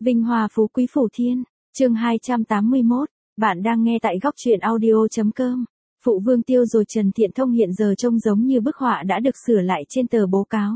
Vinh hoa phú quý phủ thiên, chương 281, bạn đang nghe tại góc truyện audio.com. Phụ vương tiêu rồi Trần Thiện Thông hiện giờ trông giống như bức họa đã được sửa lại trên tờ bố cáo.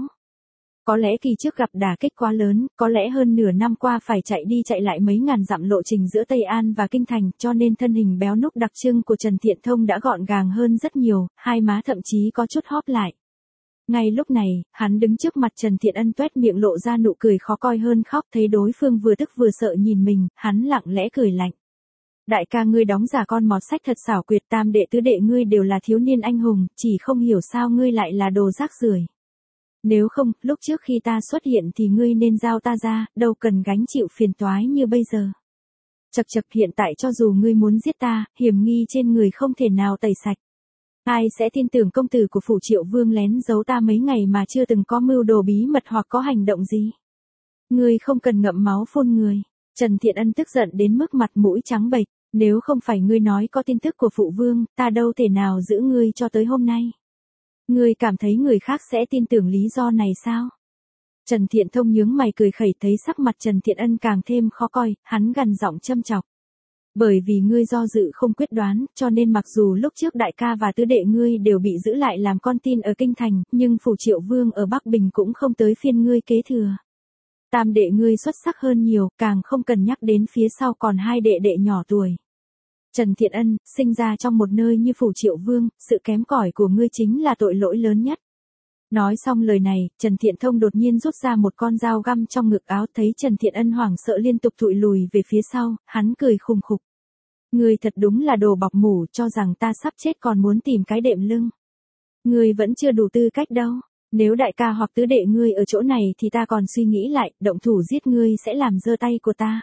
Có lẽ kỳ trước gặp đả kích quá lớn, có lẽ hơn nửa năm qua phải chạy đi chạy lại mấy ngàn dặm lộ trình giữa Tây An và Kinh Thành, cho nên thân hình béo núc đặc trưng của Trần Thiện Thông đã gọn gàng hơn rất nhiều, hai má thậm chí có chút hóp lại. Ngay lúc này, hắn đứng trước mặt Trần Thiện Ân toét miệng lộ ra nụ cười khó coi hơn khóc, thấy đối phương vừa tức vừa sợ nhìn mình, hắn lặng lẽ cười lạnh. Đại ca ngươi đóng giả con mọt sách thật xảo quyệt, tam đệ tứ đệ ngươi đều là thiếu niên anh hùng, chỉ không hiểu sao ngươi lại là đồ rác rưởi. Nếu không, lúc trước khi ta xuất hiện thì ngươi nên giao ta ra, đâu cần gánh chịu phiền toái như bây giờ. Chậc chậc, hiện tại cho dù ngươi muốn giết ta, hiểm nghi trên người không thể nào tẩy sạch. Ai sẽ tin tưởng công tử của phủ Triệu Vương lén giấu ta mấy ngày mà chưa từng có mưu đồ bí mật hoặc có hành động gì? Ngươi không cần ngậm máu phun người. Trần Thiện Ân tức giận đến mức mặt mũi trắng bệch, nếu không phải ngươi nói có tin tức của phụ vương, ta đâu thể nào giữ ngươi cho tới hôm nay. Ngươi cảm thấy người khác sẽ tin tưởng lý do này sao? Trần Thiện Thông nhướng mày cười khẩy, thấy sắc mặt Trần Thiện Ân càng thêm khó coi, hắn gằn giọng châm chọc. Bởi vì ngươi do dự không quyết đoán, cho nên mặc dù lúc trước đại ca và tứ đệ ngươi đều bị giữ lại làm con tin ở Kinh Thành, nhưng phủ Triệu Vương ở Bắc Bình cũng không tới phiên ngươi kế thừa. Tam đệ ngươi xuất sắc hơn nhiều, càng không cần nhắc đến phía sau còn hai đệ đệ nhỏ tuổi. Trần Thiện Ân, sinh ra trong một nơi như phủ Triệu Vương, sự kém cỏi của ngươi chính là tội lỗi lớn nhất. Nói xong lời này, Trần Thiện Thông đột nhiên rút ra một con dao găm trong ngực áo, thấy Trần Thiện Ân hoảng sợ liên tục thụi lùi về phía sau, hắn cười khùng khục. Ngươi thật đúng là đồ bọc mủ, cho rằng ta sắp chết còn muốn tìm cái đệm lưng. Ngươi vẫn chưa đủ tư cách đâu. Nếu đại ca hoặc tứ đệ ngươi ở chỗ này thì ta còn suy nghĩ lại, động thủ giết ngươi sẽ làm dơ tay của ta.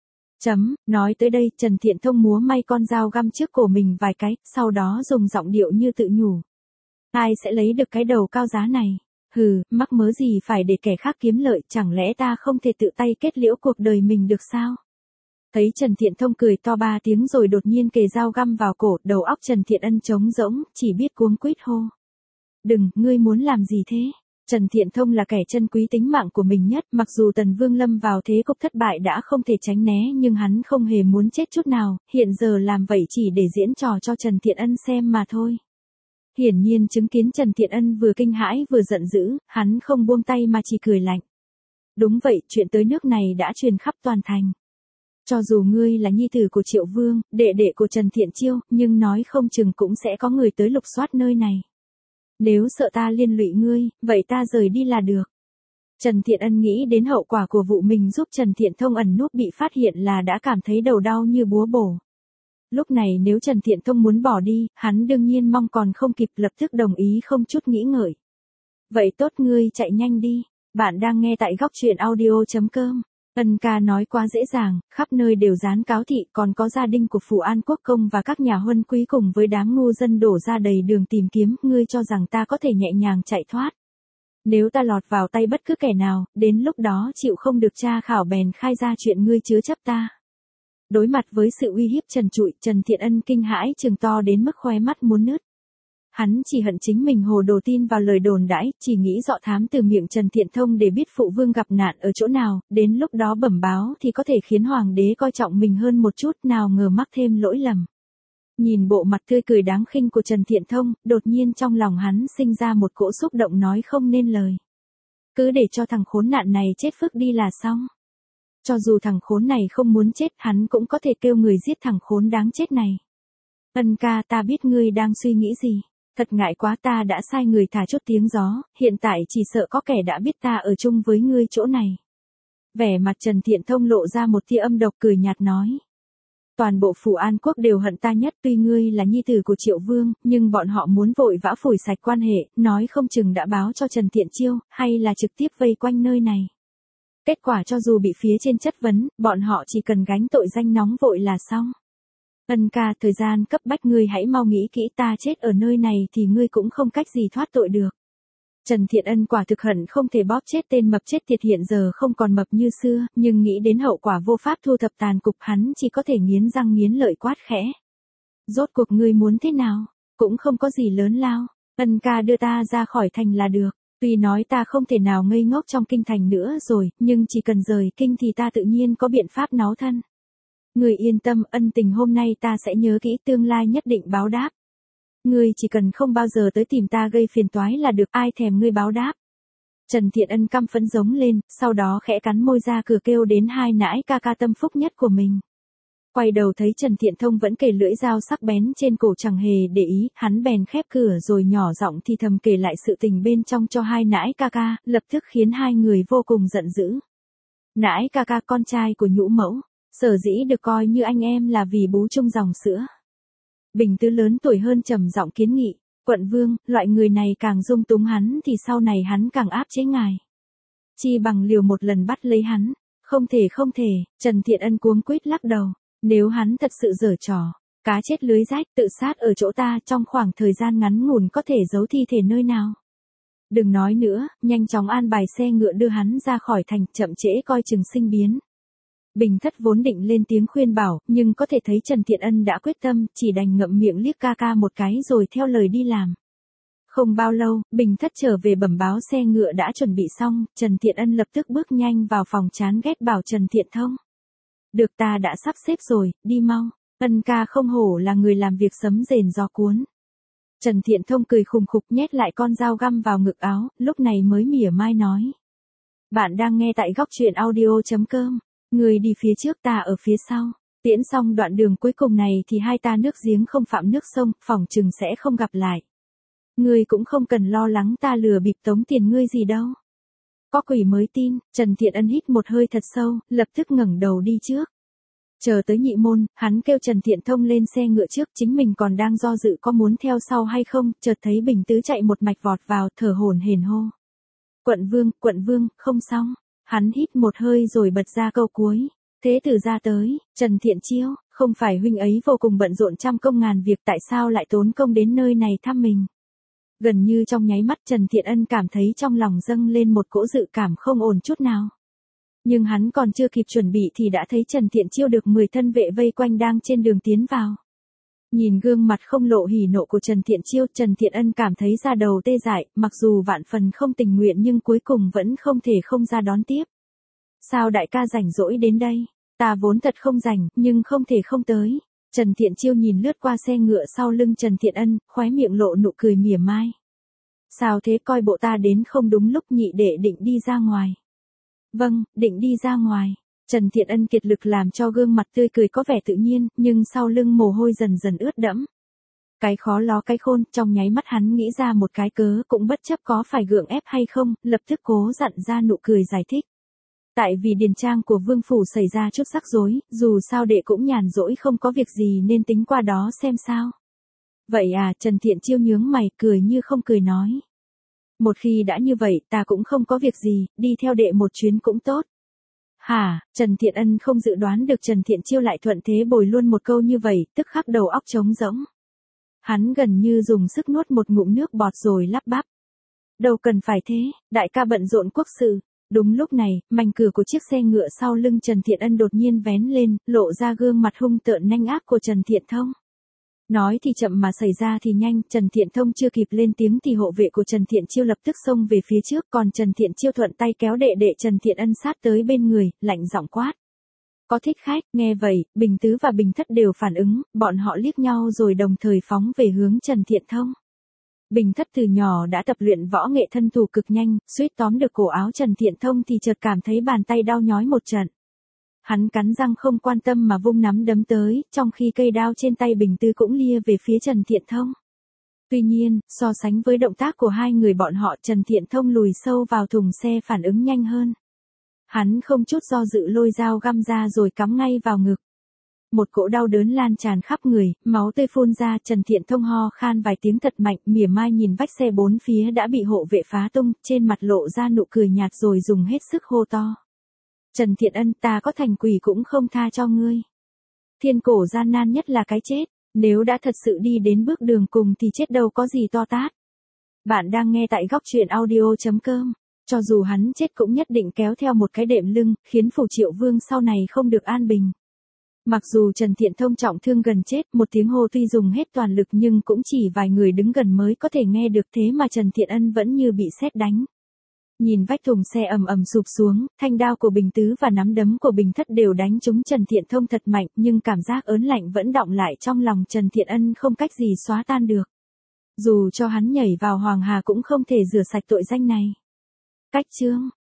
Nói tới đây, Trần Thiện Thông múa may con dao găm trước cổ mình vài cái, sau đó dùng giọng điệu như tự nhủ. Ai sẽ lấy được cái đầu cao giá này? Hừ, mắc mớ gì phải để kẻ khác kiếm lợi, chẳng lẽ ta không thể tự tay kết liễu cuộc đời mình được sao? Thấy Trần Thiện Thông cười to ba tiếng rồi đột nhiên kề dao găm vào cổ, đầu óc Trần Thiện Ân trống rỗng, chỉ biết cuống quýt hô. Đừng, ngươi muốn làm gì thế? Trần Thiện Thông là kẻ trân quý tính mạng của mình nhất, mặc dù Tần Vương lâm vào thế cục thất bại đã không thể tránh né nhưng hắn không hề muốn chết chút nào, hiện giờ làm vậy chỉ để diễn trò cho Trần Thiện Ân xem mà thôi. Hiển nhiên chứng kiến Trần Thiện Ân vừa kinh hãi vừa giận dữ, hắn không buông tay mà chỉ cười lạnh. Đúng vậy, chuyện tới nước này đã truyền khắp toàn thành. Cho dù ngươi là nhi tử của Triệu Vương, đệ đệ của Trần Thiện Chiêu, nhưng nói không chừng cũng sẽ có người tới lục soát nơi này. Nếu sợ ta liên lụy ngươi, vậy ta rời đi là được. Trần Thiện Ân nghĩ đến hậu quả của vụ mình giúp Trần Thiện Thông ẩn núp bị phát hiện là đã cảm thấy đầu đau như búa bổ. Lúc này nếu Trần Thiện Thông muốn bỏ đi, hắn đương nhiên mong còn không kịp, lập tức đồng ý không chút nghĩ ngợi. Vậy tốt, ngươi chạy nhanh đi. Bạn đang nghe tại góc truyện audio.com. Ân ca nói quá dễ dàng, khắp nơi đều dán cáo thị, còn có gia đình của phủ An Quốc công và các nhà huân quý cùng với đám ngu dân đổ ra đầy đường tìm kiếm, ngươi cho rằng ta có thể nhẹ nhàng chạy thoát. Nếu ta lọt vào tay bất cứ kẻ nào, đến lúc đó chịu không được tra khảo bèn khai ra chuyện ngươi chứa chấp ta. Đối mặt với sự uy hiếp trần trụi, Trần Thiện Ân kinh hãi trừng to đến mức khóe mắt muốn nứt. Hắn chỉ hận chính mình hồ đồ tin vào lời đồn đãi, chỉ nghĩ dọ thám từ miệng Trần Thiện Thông để biết phụ vương gặp nạn ở chỗ nào, đến lúc đó bẩm báo thì có thể khiến hoàng đế coi trọng mình hơn một chút, nào ngờ mắc thêm lỗi lầm. Nhìn bộ mặt tươi cười đáng khinh của Trần Thiện Thông, đột nhiên trong lòng hắn sinh ra một cỗ xúc động nói không nên lời. Cứ để cho thằng khốn nạn này chết phức đi là xong. Cho dù thằng khốn này không muốn chết, hắn cũng có thể kêu người giết thằng khốn đáng chết này. Ân ca, ta biết ngươi đang suy nghĩ gì. Thật ngại quá, ta đã sai người thả chút tiếng gió, hiện tại chỉ sợ có kẻ đã biết ta ở chung với ngươi chỗ này. Vẻ mặt Trần Thiện Thông lộ ra một tia âm độc, cười nhạt nói. Toàn bộ phủ An Quốc đều hận ta nhất, tuy ngươi là nhi tử của Triệu Vương, nhưng bọn họ muốn vội vã phủi sạch quan hệ, nói không chừng đã báo cho Trần Thiện Chiêu, hay là trực tiếp vây quanh nơi này. Kết quả cho dù bị phía trên chất vấn, bọn họ chỉ cần gánh tội danh nóng vội là xong. Ân ca, thời gian cấp bách, ngươi hãy mau nghĩ kỹ, ta chết ở nơi này thì ngươi cũng không cách gì thoát tội được. Trần Thiện Ân quả thực hận không thể bóp chết tên mập chết tiệt hiện giờ không còn mập như xưa, nhưng nghĩ đến hậu quả vô pháp thu thập tàn cục, hắn chỉ có thể nghiến răng nghiến lợi quát khẽ. Rốt cuộc ngươi muốn thế nào? Cũng không có gì lớn lao. Ân ca đưa ta ra khỏi thành là được. Tuy nói ta không thể nào ngây ngốc trong kinh thành nữa rồi, nhưng chỉ cần rời kinh thì ta tự nhiên có biện pháp náu thân. Người yên tâm, ân tình hôm nay ta sẽ nhớ kỹ, tương lai nhất định báo đáp. Ngươi chỉ cần không bao giờ tới tìm ta gây phiền toái là được, ai thèm ngươi báo đáp. Trần Thiện Ân căm phẫn giống lên, sau đó khẽ cắn môi ra cửa kêu đến hai nãi ca ca tâm phúc nhất của mình. Quay đầu thấy Trần Thiện Thông vẫn kề lưỡi dao sắc bén trên cổ chẳng hề để ý, hắn bèn khép cửa rồi nhỏ giọng thì thầm kể lại sự tình bên trong cho hai nãi ca ca, lập tức khiến hai người vô cùng giận dữ. Nãi ca ca, con trai của Nhũ mẫu, sở dĩ được coi như anh em là vì bú chung dòng sữa. Bình Tứ lớn tuổi hơn trầm giọng kiến nghị, quận vương, loại người này càng dung túng hắn thì sau này hắn càng áp chế ngài. Chi bằng liều một lần bắt lấy hắn. Không thể, Trần Thiện Ân cuống quýt lắc đầu. Nếu hắn thật sự giở trò, cá chết lưới rách, tự sát ở chỗ ta trong khoảng thời gian ngắn ngủn có thể giấu thi thể nơi nào. Đừng nói nữa, nhanh chóng an bài xe ngựa đưa hắn ra khỏi thành, chậm trễ coi chừng sinh biến. Bình Thất vốn định lên tiếng khuyên bảo, nhưng có thể thấy Trần Thiện Ân đã quyết tâm, chỉ đành ngậm miệng liếc ca ca một cái rồi theo lời đi làm. Không bao lâu, Bình Thất trở về bẩm báo xe ngựa đã chuẩn bị xong, Trần Thiện Ân lập tức bước nhanh vào phòng chán ghét bảo Trần Thiện Thông. Được, ta đã sắp xếp rồi, đi mau. Ân ca không hổ là người làm việc sấm rền gió cuốn. Trần Thiện Thông cười khùng khục nhét lại con dao găm vào ngực áo, lúc này mới mỉa mai nói. Bạn đang nghe tại góc truyện audio.com. Người đi phía trước, ta ở phía sau. Tiễn xong đoạn đường cuối cùng này thì hai ta nước giếng không phạm nước sông, phỏng chừng sẽ không gặp lại. Ngươi cũng không cần lo lắng ta lừa bịp tống tiền ngươi gì đâu. Có quỷ mới tin. Trần Thiện Ân hít một hơi thật sâu, lập tức ngẩng đầu đi trước. Chờ tới nhị môn, hắn kêu Trần Thiện Thông lên xe ngựa trước, chính mình còn đang do dự có muốn theo sau hay không, chợt thấy Bình Tứ chạy một mạch vọt vào, thở hổn hển hô. Quận vương, không xong. Hắn hít một hơi rồi bật ra câu cuối. Thế tử ra tới, Trần Thiện Chiêu, không phải huynh ấy vô cùng bận rộn trăm công ngàn việc, tại sao lại tốn công đến nơi này thăm mình? Gần như trong nháy mắt Trần Thiện Ân cảm thấy trong lòng dâng lên một cỗ dự cảm không ổn chút nào. Nhưng hắn còn chưa kịp chuẩn bị thì đã thấy Trần Thiện Chiêu được 10 thân vệ vây quanh đang trên đường tiến vào. Nhìn gương mặt không lộ hỉ nộ của Trần Thiện Chiêu, Trần Thiện Ân cảm thấy da đầu tê dại, mặc dù vạn phần không tình nguyện nhưng cuối cùng vẫn không thể không ra đón tiếp. Sao đại ca rảnh rỗi đến đây? Ta vốn thật không rảnh, nhưng không thể không tới. Trần Thiện Chiêu nhìn lướt qua xe ngựa sau lưng Trần Thiện Ân, khóe miệng lộ nụ cười mỉa mai. Sao thế, coi bộ ta đến không đúng lúc, nhị đệ định đi ra ngoài. Vâng, định đi ra ngoài. Trần Thiện Ân kiệt lực làm cho gương mặt tươi cười có vẻ tự nhiên, nhưng sau lưng mồ hôi dần dần ướt đẫm. Cái khó ló cái khôn, trong nháy mắt hắn nghĩ ra một cái cớ cũng bất chấp có phải gượng ép hay không, lập tức cố dặn ra nụ cười giải thích. Tại vì điền trang của vương phủ xảy ra chút rắc rối, dù sao đệ cũng nhàn rỗi không có việc gì nên tính qua đó xem sao. Vậy à, Trần Thiện Chiêu nhướng mày, cười như không cười nói. Một khi đã như vậy, ta cũng không có việc gì, đi theo đệ một chuyến cũng tốt. Hả, Trần Thiện Ân không dự đoán được Trần Thiện Chiêu lại thuận thế bồi luôn một câu như vậy, tức khắc đầu óc trống rỗng. Hắn gần như dùng sức nuốt một ngụm nước bọt rồi lắp bắp. Đâu cần phải thế, đại ca bận rộn quốc sự. Đúng lúc này, mảnh cửa của chiếc xe ngựa sau lưng Trần Thiện Ân đột nhiên vén lên, lộ ra gương mặt hung tợn nhanh ác của Trần Thiện Thông. Nói thì chậm mà xảy ra thì nhanh, Trần Thiện Thông chưa kịp lên tiếng thì hộ vệ của Trần Thiện Chiêu lập tức xông về phía trước, còn Trần Thiện Chiêu thuận tay kéo đệ đệ Trần Thiện Ân sát tới bên người, lạnh giọng quát. Có thích khách, nghe vậy, Bình Tứ và Bình Thất đều phản ứng, bọn họ liếc nhau rồi đồng thời phóng về hướng Trần Thiện Thông. Bình Thất từ nhỏ đã tập luyện võ nghệ thân thủ cực nhanh, suýt tóm được cổ áo Trần Thiện Thông thì chợt cảm thấy bàn tay đau nhói một trận. Hắn cắn răng không quan tâm mà vung nắm đấm tới, trong khi cây đao trên tay Bình Tứ cũng lia về phía Trần Thiện Thông. Tuy nhiên, so sánh với động tác của hai người bọn họ, Trần Thiện Thông lùi sâu vào thùng xe phản ứng nhanh hơn. Hắn không chút do dự lôi dao găm ra rồi cắm ngay vào ngực. Một cỗ đau đớn lan tràn khắp người, máu tươi phun ra, Trần Thiện Thông ho khan vài tiếng thật mạnh, mỉa mai nhìn vách xe bốn phía đã bị hộ vệ phá tung, trên mặt lộ ra nụ cười nhạt rồi dùng hết sức hô to. Trần Thiện Ân, ta có thành quỷ cũng không tha cho ngươi. Thiên cổ gian nan nhất là cái chết, nếu đã thật sự đi đến bước đường cùng thì chết đâu có gì to tát. Bạn đang nghe tại góc truyện audio.com. Cho dù hắn chết cũng nhất định kéo theo một cái đệm lưng, khiến phủ Triệu Vương sau này không được an bình. Mặc dù Trần Thiện Thông trọng thương gần chết, một tiếng hô tuy dùng hết toàn lực nhưng cũng chỉ vài người đứng gần mới có thể nghe được, thế mà Trần Thiện Ân vẫn như bị sét đánh. Nhìn vách thùng xe ầm ầm sụp xuống, thanh đao của Bình Tứ và nắm đấm của Bình Thất đều đánh trúng Trần Thiện Thông thật mạnh, nhưng cảm giác ớn lạnh vẫn đọng lại trong lòng Trần Thiện Ân không cách gì xóa tan được. Dù cho hắn nhảy vào Hoàng Hà cũng không thể rửa sạch tội danh này. Cách chương